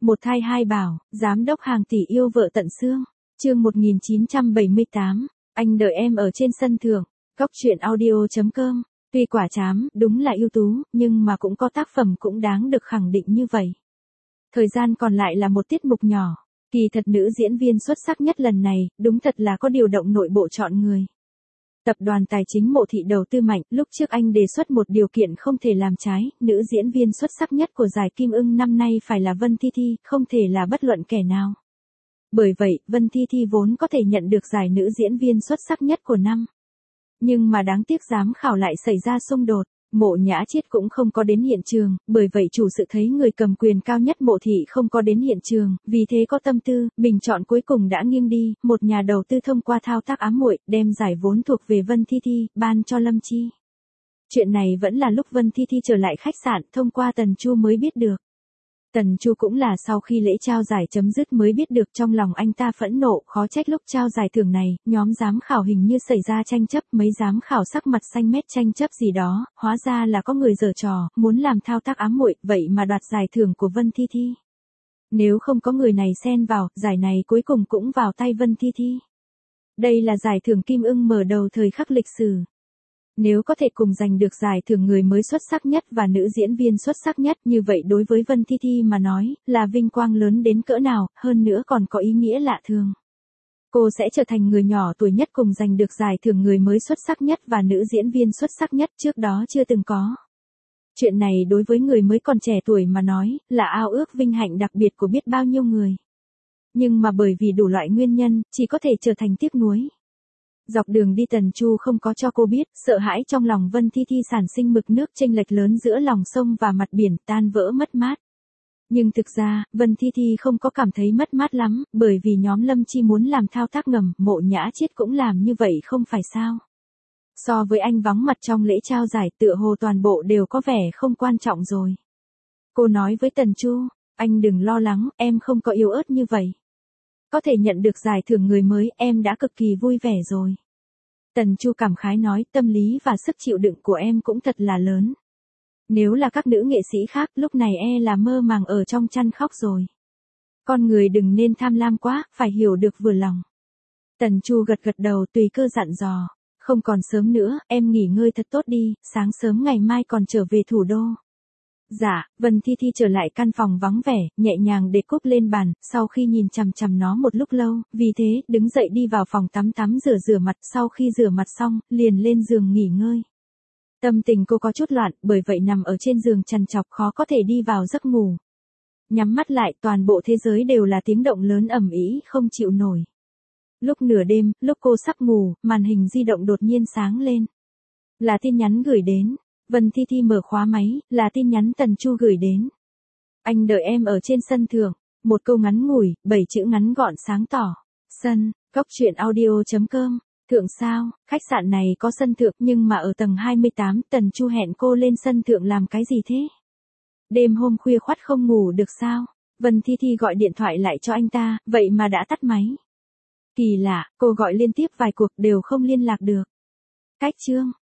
Một thai hai bảo, giám đốc hàng tỷ yêu vợ tận xương. Chương 1978, anh đợi em ở trên sân thượng. Góc truyện audio.com. Tuy quả chám, đúng là ưu tú, nhưng mà cũng có tác phẩm cũng đáng được khẳng định như vậy. Thời gian còn lại là một tiết mục nhỏ. Kỳ thật nữ diễn viên xuất sắc nhất lần này, đúng thật là có điều động nội bộ chọn người. Tập đoàn tài chính Mộ Thị đầu tư mạnh, lúc trước anh đề xuất một điều kiện không thể làm trái, nữ diễn viên xuất sắc nhất của giải Kim Ưng năm nay phải là Vân Thi Thi, không thể là bất luận kẻ nào. Bởi vậy, Vân Thi Thi vốn có thể nhận được giải nữ diễn viên xuất sắc nhất của năm. Nhưng mà đáng tiếc giám khảo lại xảy ra xung đột. Mộ Nhã Chiết cũng không có đến hiện trường, bởi vậy chủ sự thấy người cầm quyền cao nhất Mộ Thị không có đến hiện trường, vì thế có tâm tư, bình chọn cuối cùng đã nghiêng đi, một nhà đầu tư thông qua thao tác ám muội, đem giải vốn thuộc về Vân Thi Thi, ban cho Lâm Chi. Chuyện này vẫn là lúc Vân Thi Thi trở lại khách sạn, thông qua Tần Chu mới biết được. Tần Chu cũng là sau khi lễ trao giải chấm dứt mới biết được, trong lòng anh ta phẫn nộ, khó trách lúc trao giải thưởng này, nhóm giám khảo hình như xảy ra tranh chấp, mấy giám khảo sắc mặt xanh mét tranh chấp gì đó, hóa ra là có người giở trò, muốn làm thao tác ám muội, vậy mà đoạt giải thưởng của Vân Thi Thi. Nếu không có người này xen vào, giải này cuối cùng cũng vào tay Vân Thi Thi. Đây là giải thưởng Kim Ưng mở đầu thời khắc lịch sử. Nếu có thể cùng giành được giải thưởng người mới xuất sắc nhất và nữ diễn viên xuất sắc nhất, như vậy đối với Vân Thi Thi mà nói, là vinh quang lớn đến cỡ nào, hơn nữa còn có ý nghĩa lạ thường. Cô sẽ trở thành người nhỏ tuổi nhất cùng giành được giải thưởng người mới xuất sắc nhất và nữ diễn viên xuất sắc nhất, trước đó chưa từng có. Chuyện này đối với người mới còn trẻ tuổi mà nói, là ao ước vinh hạnh đặc biệt của biết bao nhiêu người. Nhưng mà bởi vì đủ loại nguyên nhân, chỉ có thể trở thành tiếc nuối. Dọc đường đi Tần Chu không có cho cô biết, sợ hãi trong lòng Vân Thi Thi sản sinh mực nước chênh lệch lớn giữa lòng sông và mặt biển, tan vỡ mất mát. Nhưng thực ra, Vân Thi Thi không có cảm thấy mất mát lắm, bởi vì nhóm Lâm Chi muốn làm thao tác ngầm, Mộ Nhã Chiết cũng làm như vậy không phải sao. So với anh vắng mặt trong lễ trao giải, tựa hồ toàn bộ đều có vẻ không quan trọng rồi. Cô nói với Tần Chu, anh đừng lo lắng, em không có yếu ớt như vậy. Có thể nhận được giải thưởng người mới, em đã cực kỳ vui vẻ rồi. Tần Chu cảm khái nói, tâm lý và sức chịu đựng của em cũng thật là lớn. Nếu là các nữ nghệ sĩ khác, lúc này là mơ màng ở trong chăn khóc rồi. Con người đừng nên tham lam quá, phải hiểu được vừa lòng. Tần Chu gật gật đầu, tùy cơ dặn dò. Không còn sớm nữa, em nghỉ ngơi thật tốt đi, sáng sớm ngày mai còn trở về thủ đô. Dạ, Vân Thi Thi trở lại căn phòng vắng vẻ, nhẹ nhàng để cúp lên bàn, sau khi nhìn chằm chằm nó một lúc lâu, vì thế, đứng dậy đi vào phòng tắm rửa mặt, sau khi rửa mặt xong, liền lên giường nghỉ ngơi. Tâm tình cô có chút loạn, bởi vậy nằm ở trên giường trằn trọc khó có thể đi vào giấc ngủ. Nhắm mắt lại, toàn bộ thế giới đều là tiếng động lớn ầm ĩ không chịu nổi. Lúc nửa đêm, lúc cô sắp ngủ, màn hình di động đột nhiên sáng lên. Là tin nhắn gửi đến. Vân Thi Thi mở khóa máy, là tin nhắn Tần Chu gửi đến. Anh đợi em ở trên sân thượng. Một câu ngắn ngủi, 7 chữ ngắn gọn sáng tỏ. Sân, góc truyện audio.com. Thượng sao, khách sạn này có sân thượng nhưng mà ở tầng 28, Tần Chu hẹn cô lên sân thượng làm cái gì thế? Đêm hôm khuya khoắt không ngủ được sao? Vân Thi Thi gọi điện thoại lại cho anh ta, vậy mà đã tắt máy. Kỳ lạ, cô gọi liên tiếp vài cuộc đều không liên lạc được. Cách chương.